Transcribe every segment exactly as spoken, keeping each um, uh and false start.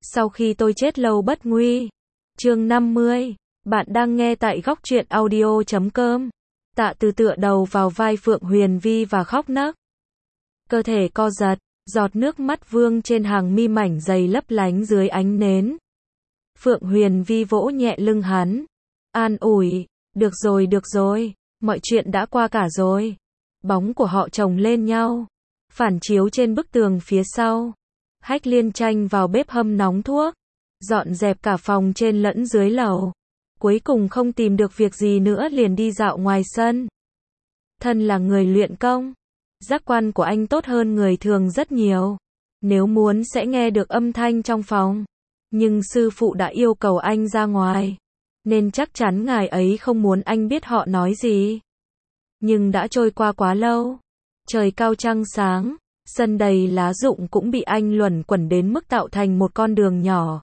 Sau khi tôi chết lâu bất nguy. Chương năm mươi. Bạn đang nghe tại góc truyện audio chấm com. Tạ Từ tựa đầu vào vai Phượng Huyền Vi và khóc nấc. Cơ thể co giật, giọt nước mắt vương trên hàng mi mảnh dày lấp lánh dưới ánh nến. Phượng Huyền Vi vỗ nhẹ lưng hắn, an ủi, được rồi được rồi, mọi chuyện đã qua cả rồi. Bóng của họ chồng lên nhau, phản chiếu trên bức tường phía sau. Hách Liên Tranh vào bếp hâm nóng thuốc, dọn dẹp cả phòng trên lẫn dưới lầu. Cuối cùng không tìm được việc gì nữa liền đi dạo ngoài sân. Thân là người luyện công, giác quan của anh tốt hơn người thường rất nhiều. Nếu muốn sẽ nghe được âm thanh trong phòng. Nhưng sư phụ đã yêu cầu anh ra ngoài, nên chắc chắn ngài ấy không muốn anh biết họ nói gì. Nhưng đã trôi qua quá lâu. Trời cao trăng sáng, sân đầy lá rụng cũng bị anh luẩn quẩn đến mức tạo thành một con đường nhỏ.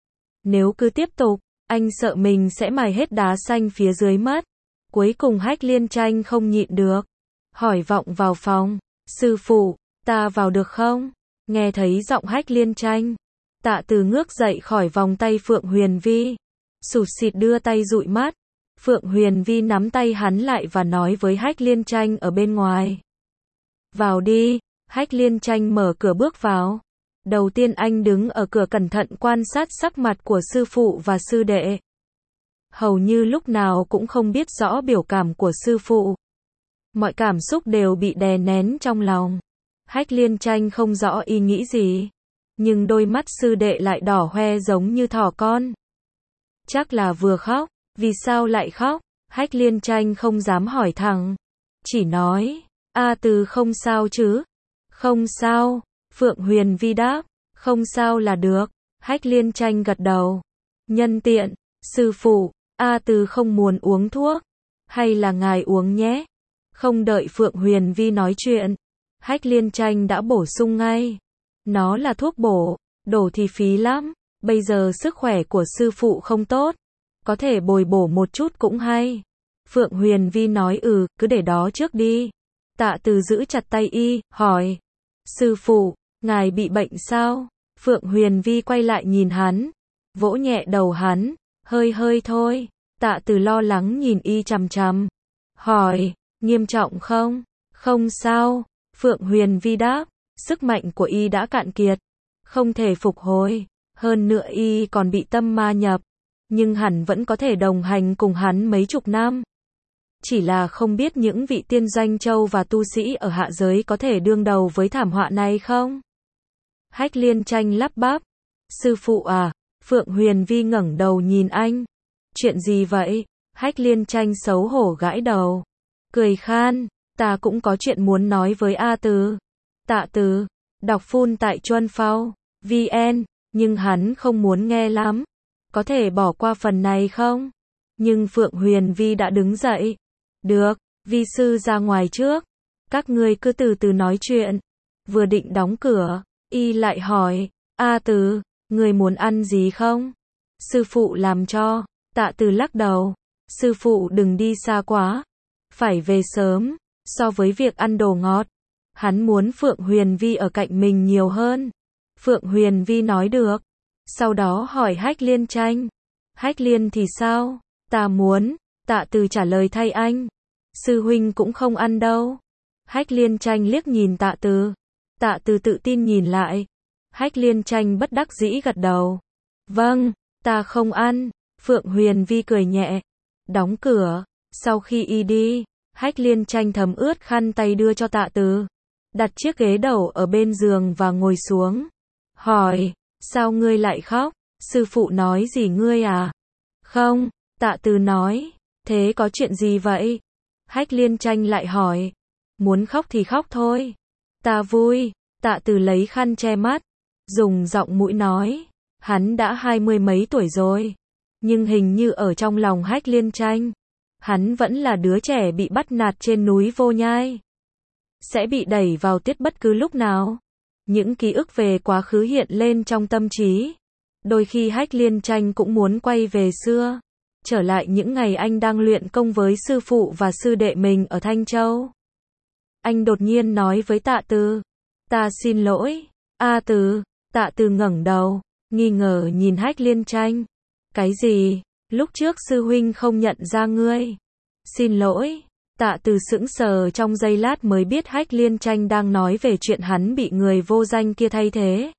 Nếu cứ tiếp tục, anh sợ mình sẽ mài hết đá xanh phía dưới mất. Cuối cùng Hách Liên Tranh không nhịn được, hỏi vọng vào phòng, sư phụ, ta vào được không? Nghe thấy giọng Hách Liên Tranh, Tạ Từ ngước dậy khỏi vòng tay Phượng Huyền Vi, sụt sịt đưa tay dụi mắt. Phượng Huyền Vi nắm tay hắn lại và nói với Hách Liên Tranh ở bên ngoài. Vào đi. Hách Liên Tranh mở cửa bước vào. Đầu tiên anh đứng ở cửa cẩn thận quan sát sắc mặt của sư phụ và sư đệ. Hầu như lúc nào cũng không biết rõ biểu cảm của sư phụ. Mọi cảm xúc đều bị đè nén trong lòng. Hách Liên Tranh không rõ ý nghĩ gì, nhưng đôi mắt sư đệ lại đỏ hoe giống như thỏ con. Chắc là vừa khóc. Vì sao lại khóc? Hách Liên Tranh không dám hỏi thẳng, chỉ nói, A Từ không sao chứ? Không sao. Phượng Huyền Vi đáp, không sao là được. Hách Liên Tranh gật đầu. Nhân tiện, sư phụ, A Từ không muốn uống thuốc, hay là ngài uống nhé? Không đợi Phượng Huyền Vi nói chuyện, Hách Liên Tranh đã bổ sung ngay. Nó là thuốc bổ, đổ thì phí lắm. Bây giờ sức khỏe của sư phụ không tốt, có thể bồi bổ một chút cũng hay. Phượng Huyền Vi nói ừ, cứ để đó trước đi. Tạ Từ giữ chặt tay y, hỏi, sư phụ, ngài bị bệnh sao? Phượng Huyền Vi quay lại nhìn hắn, vỗ nhẹ đầu hắn, hơi hơi thôi. Tạ Từ lo lắng nhìn y chằm chằm, hỏi, nghiêm trọng không? Không sao. Phượng Huyền Vi đáp, sức mạnh của y đã cạn kiệt, không thể phục hồi. Hơn nữa y còn bị tâm ma nhập, nhưng hẳn vẫn có thể đồng hành cùng hắn mấy chục năm. Chỉ là không biết những vị tiên doanh châu và tu sĩ ở hạ giới có thể đương đầu với thảm họa này không? Hách Liên Tranh lắp bắp, sư phụ à? Phượng Huyền Vi ngẩng đầu nhìn anh. Chuyện gì vậy? Hách Liên Tranh xấu hổ gãi đầu, cười khan, ta cũng có chuyện muốn nói với A Từ. Tạ Từ, đọc phun tại Chuân Phao, vn, nhưng hắn không muốn nghe lắm. Có thể bỏ qua phần này không? Nhưng Phượng Huyền Vi đã đứng dậy. Được, Vi sư ra ngoài trước. Các ngươi cứ từ từ nói chuyện. Vừa định đóng cửa, y lại hỏi, A Từ, ngươi muốn ăn gì không? Sư phụ làm cho. Tạ Từ lắc đầu. Sư phụ đừng đi xa quá. Phải về sớm. So với việc ăn đồ ngọt, hắn muốn Phượng Huyền Vi ở cạnh mình nhiều hơn. Phượng Huyền Vi nói được. Sau đó hỏi Hách Liên Tranh. Hách Liên thì sao? Ta muốn. Tạ Từ trả lời thay anh. Sư huynh cũng không ăn đâu. Hách Liên Tranh liếc nhìn Tạ Từ. Tạ Từ tự tin nhìn lại. Hách Liên Tranh bất đắc dĩ gật đầu. Vâng, ta không ăn. Phượng Huyền Vi cười nhẹ. Đóng cửa. Sau khi y đi, Hách Liên Tranh thấm ướt khăn tay đưa cho Tạ Từ. Đặt chiếc ghế đầu ở bên giường và ngồi xuống. Hỏi, sao ngươi lại khóc? Sư phụ nói gì ngươi à? Không, Tạ Từ nói. Thế có chuyện gì vậy? Hách Liên Tranh lại hỏi. Muốn khóc thì khóc thôi. Ta vui. Tạ Từ lấy khăn che mắt, dùng giọng mũi nói. Hắn đã hai mươi mấy tuổi rồi, nhưng hình như ở trong lòng Hách Liên Tranh, hắn vẫn là đứa trẻ bị bắt nạt trên núi Vô Nhai. Sẽ bị đẩy vào tiết bất cứ lúc nào. Những ký ức về quá khứ hiện lên trong tâm trí. Đôi khi Hách Liên Tranh cũng muốn quay về xưa, trở lại những ngày anh đang luyện công với sư phụ và sư đệ mình ở Thanh Châu. Anh đột nhiên nói với Tạ Từ, ta xin lỗi. A Từ. Tạ Từ ngẩng đầu, nghi ngờ nhìn Hách Liên Tranh. Cái gì? Lúc trước sư huynh không nhận ra ngươi. Xin lỗi. Tạ Từ sững sờ trong giây lát mới biết Hách Liên Tranh đang nói về chuyện hắn bị người vô danh kia thay thế.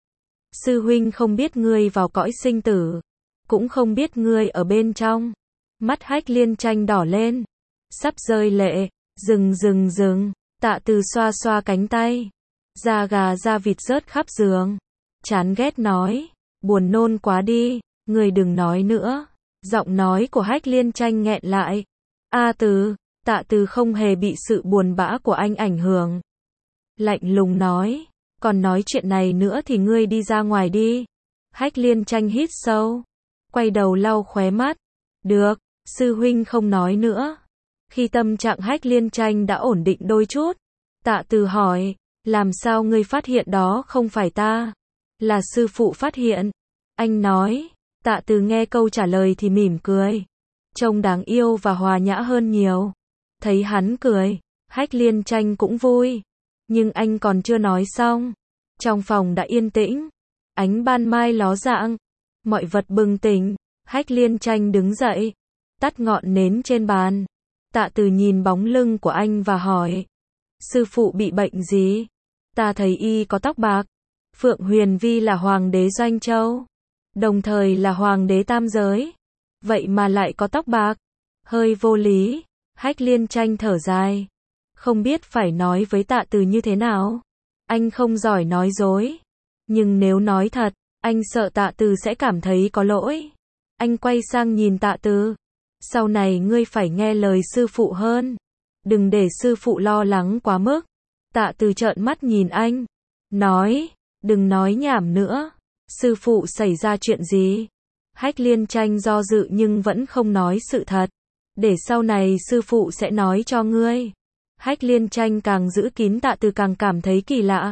Sư huynh không biết ngươi vào cõi sinh tử, cũng không biết ngươi ở bên trong. Mắt Hách Liên Tranh đỏ lên, sắp rơi lệ. Dừng dừng dừng. Tạ Từ xoa xoa cánh tay, da gà da vịt rớt khắp giường. Chán ghét nói, buồn nôn quá đi, ngươi đừng nói nữa. Giọng nói của Hách Liên Tranh nghẹn lại. A Từ. Tạ Từ không hề bị sự buồn bã của anh ảnh hưởng. Lạnh lùng nói, còn nói chuyện này nữa thì ngươi đi ra ngoài đi. Hách Liên Tranh hít sâu, quay đầu lau khóe mắt. Được, sư huynh không nói nữa. Khi tâm trạng Hách Liên Tranh đã ổn định đôi chút, Tạ Từ hỏi, làm sao ngươi phát hiện đó không phải ta? Là sư phụ phát hiện. Anh nói. Tạ Từ nghe câu trả lời thì mỉm cười, trông đáng yêu và hòa nhã hơn nhiều. Thấy hắn cười, Hách Liên Tranh cũng vui. Nhưng anh còn chưa nói xong. Trong phòng đã yên tĩnh, ánh ban mai ló dạng, mọi vật bừng tỉnh. Hách Liên Tranh đứng dậy, tắt ngọn nến trên bàn. Tạ Từ nhìn bóng lưng của anh và hỏi, sư phụ bị bệnh gì? Ta thấy y có tóc bạc. Phượng Huyền Vi là hoàng đế Doanh Châu, đồng thời là hoàng đế tam giới, vậy mà lại có tóc bạc. Hơi vô lý. Hách Liên Tranh thở dài, không biết phải nói với Tạ Từ như thế nào. Anh không giỏi nói dối, nhưng nếu nói thật, anh sợ Tạ Từ sẽ cảm thấy có lỗi. Anh quay sang nhìn Tạ Từ, sau này ngươi phải nghe lời sư phụ hơn, đừng để sư phụ lo lắng quá mức. Tạ Từ trợn mắt nhìn anh, nói, đừng nói nhảm nữa. Sư phụ xảy ra chuyện gì? Hách Liên Tranh do dự nhưng vẫn không nói sự thật. Để sau này sư phụ sẽ nói cho ngươi. Hách Liên Tranh càng giữ kín, Tạ Từ càng cảm thấy kỳ lạ.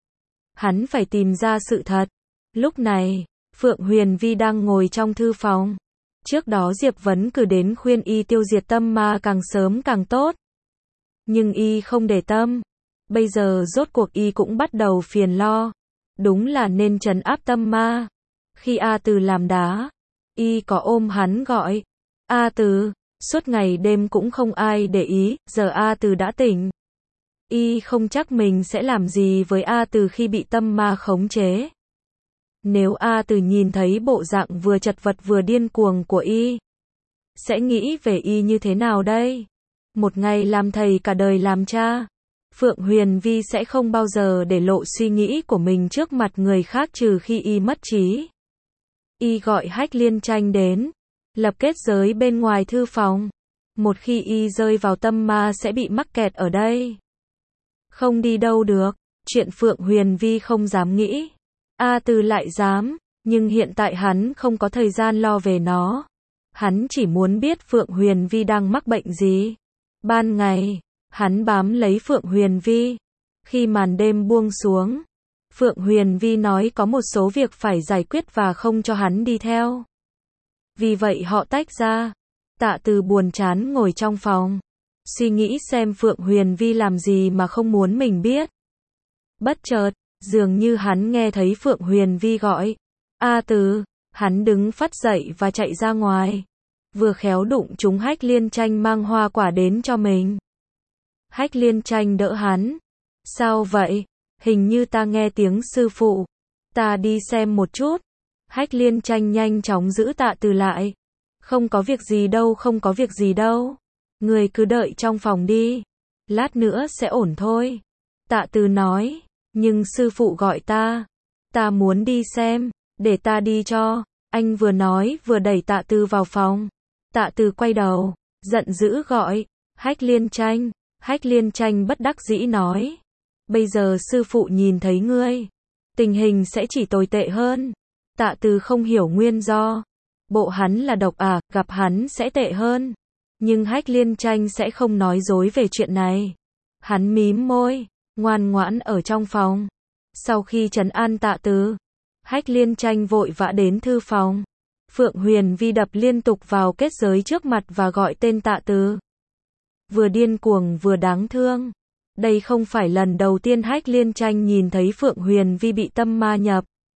Hắn phải tìm ra sự thật. Lúc này, Phượng Huyền Vi đang ngồi trong thư phòng. Trước đó Diệp Vấn cử đến khuyên y tiêu diệt tâm ma càng sớm càng tốt. Nhưng y không để tâm. Bây giờ rốt cuộc y cũng bắt đầu phiền lo. Đúng là nên trấn áp tâm ma. Khi A Từ làm đá, y có ôm hắn gọi, A Từ. Suốt ngày đêm cũng không ai để ý, giờ A Từ đã tỉnh. Y không chắc mình sẽ làm gì với A Từ khi bị tâm ma khống chế. Nếu A Từ nhìn thấy bộ dạng vừa chật vật vừa điên cuồng của y, sẽ nghĩ về y như thế nào đây? Một ngày làm thầy cả đời làm cha. Phượng Huyền Vi sẽ không bao giờ để lộ suy nghĩ của mình trước mặt người khác trừ khi y mất trí. Y gọi Hách Liên Tranh đến, lập kết giới bên ngoài thư phòng. Một khi y rơi vào tâm ma sẽ bị mắc kẹt ở đây, không đi đâu được. Chuyện Phượng Huyền Vi không dám nghĩ, A Từ lại dám. Nhưng hiện tại hắn không có thời gian lo về nó. Hắn chỉ muốn biết Phượng Huyền Vi đang mắc bệnh gì. Ban ngày, hắn bám lấy Phượng Huyền Vi. Khi màn đêm buông xuống, Phượng Huyền Vi nói có một số việc phải giải quyết và không cho hắn đi theo. Vì vậy họ tách ra. Tạ Từ buồn chán ngồi trong phòng, suy nghĩ xem Phượng Huyền Vi làm gì mà không muốn mình biết. Bất chợt, dường như hắn nghe thấy Phượng Huyền Vi gọi, A Từ. Hắn đứng phắt dậy và chạy ra ngoài. Vừa khéo đụng trúng Hách Liên Tranh mang hoa quả đến cho mình. Hách Liên Tranh đỡ hắn. Sao vậy? Hình như ta nghe tiếng sư phụ. Ta đi xem một chút. Hách Liên Tranh nhanh chóng giữ Tạ Từ lại. Không có việc gì đâu, không có việc gì đâu. Người cứ đợi trong phòng đi. Lát nữa sẽ ổn thôi. Tạ Từ nói. Nhưng sư phụ gọi ta. Ta muốn đi xem. Để ta đi cho. Anh vừa nói vừa đẩy Tạ Từ vào phòng. Tạ Từ quay đầu, giận dữ gọi, Hách Liên Tranh. Hách Liên Tranh bất đắc dĩ nói, bây giờ sư phụ nhìn thấy ngươi, tình hình sẽ chỉ tồi tệ hơn. Tạ Từ không hiểu nguyên do. Bộ hắn là độc à, gặp hắn sẽ tệ hơn. Nhưng Hách Liên Tranh sẽ không nói dối về chuyện này. Hắn mím môi, ngoan ngoãn ở trong phòng. Sau khi trấn an Tạ Từ, Hách Liên Tranh vội vã đến thư phòng. Phượng Huyền Vi đập liên tục vào kết giới trước mặt và gọi tên Tạ Từ. Vừa điên cuồng vừa đáng thương. Đây không phải lần đầu tiên Hách Liên Tranh nhìn thấy Phượng Huyền Vi bị tâm ma nhập.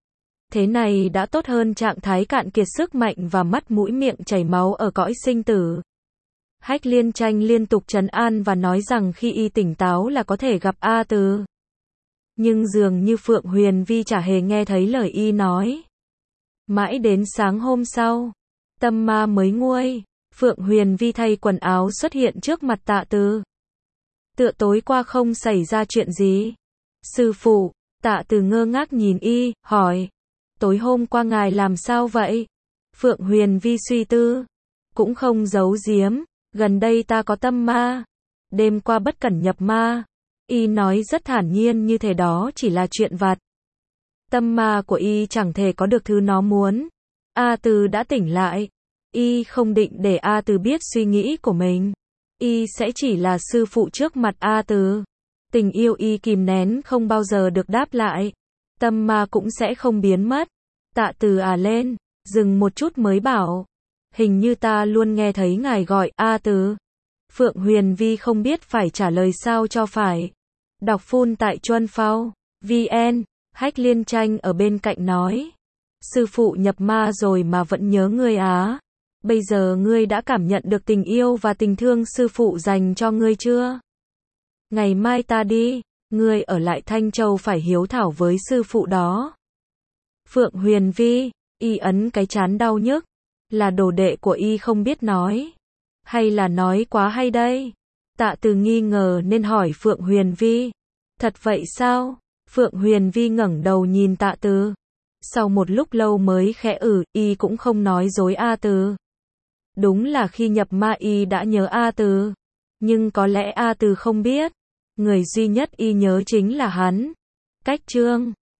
Thế này đã tốt hơn trạng thái cạn kiệt sức mạnh và mắt mũi miệng chảy máu ở cõi sinh tử. Hách Liên Tranh liên tục trấn an và nói rằng khi y tỉnh táo là có thể gặp A Từ. Nhưng dường như Phượng Huyền Vi chả hề nghe thấy lời y nói. Mãi đến sáng hôm sau, tâm ma mới nguôi, Phượng Huyền Vi thay quần áo xuất hiện trước mặt Tạ Từ. Tựa tối qua không xảy ra chuyện gì. Sư phụ, Tạ Từ ngơ ngác nhìn y, hỏi. Tối hôm qua ngài làm sao vậy? Phượng Huyền Vi suy tư. Cũng không giấu giếm, gần đây ta có tâm ma. Đêm qua bất cẩn nhập ma. Y nói rất thản nhiên như thể đó chỉ là chuyện vặt. Tâm ma của y chẳng thể có được thứ nó muốn. A Từ đã tỉnh lại. Y không định để A Từ biết suy nghĩ của mình. Y sẽ chỉ là sư phụ trước mặt A Từ. Tình yêu y kìm nén không bao giờ được đáp lại. Tâm ma cũng sẽ không biến mất. Tạ Từ à lên, dừng một chút mới bảo. Hình như ta luôn nghe thấy ngài gọi A Từ. Phượng Huyền Vi không biết phải trả lời sao cho phải. Đọc phun tại Chuân Phao, vê en, Hách Liên Tranh ở bên cạnh nói. Sư phụ nhập ma rồi mà vẫn nhớ ngươi á. Bây giờ ngươi đã cảm nhận được tình yêu và tình thương sư phụ dành cho ngươi chưa? Ngày mai ta đi, ngươi ở lại Thanh Châu phải hiếu thảo với sư phụ đó. Phượng Huyền Vi, y ấn cái trán đau nhức. Là đồ đệ của y không biết nói. Hay là nói quá hay đây? Tạ Từ nghi ngờ nên hỏi Phượng Huyền Vi. Thật vậy sao? Phượng Huyền Vi ngẩng đầu nhìn Tạ Từ. Sau một lúc lâu mới khẽ ử, y cũng không nói dối A Từ. Đúng là khi nhập ma y đã nhớ A Từ. Nhưng có lẽ A Từ không biết. Người duy nhất y nhớ chính là hắn. Cách chương